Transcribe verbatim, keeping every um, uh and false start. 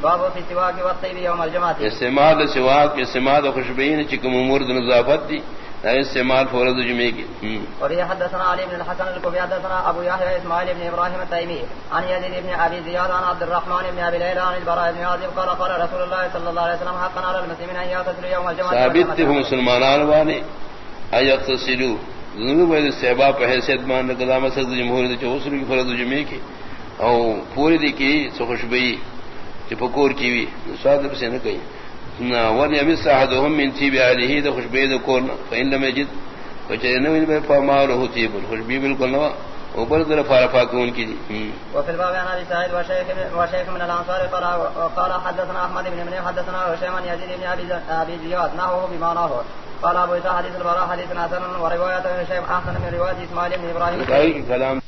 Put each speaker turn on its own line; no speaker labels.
باب في السواك والطيب يوم الجمعة.
استعمال سواک استعمال خوشبین چکم امور نظافت دی استعمال فرض جمعے کی.
وبه حدثنا علي بن الحسن الكوفي حدثنا ابو يحيى اسماعيل بن ابراهيم التيمي عن يزيد بن ابي زياد عن عبد الرحمن بن ابي ليلى عن البراء بن عازب قال قال رسول الله صلى الله عليه وسلم حقا على المسلمين ان يغتسلوا يوم الجمعة.
ثابت ہے مسلمانان والے ان يغتسلوا ضرور ہے استحباب پہ حیثیت مان قضا مسجد جمہوریت جو غسل کی فرض جمعے کی او پوری دی کی خوشبئی کہ پکور کی وی صادق سے نہ کہیں نہ ون یمس احدهم من طيب اهله ده خوشبو ده کون فین لم یجد وجنه من فماله طيب خوشبو بالکل نہ اوپر طرف عرفہ کون کی.
وفي الباب عن ابي سعيد وشيخ وشيخ من الانصار قال وقال حدثنا احمد بن منيع حدثنا هشام بن يزيد بن ابي زياد نحوه بمعناه. قال ابو اسحاق حديث البراء حديث حسن وروايه هشام احسن من روايه اسماعيل بن ابراهيم.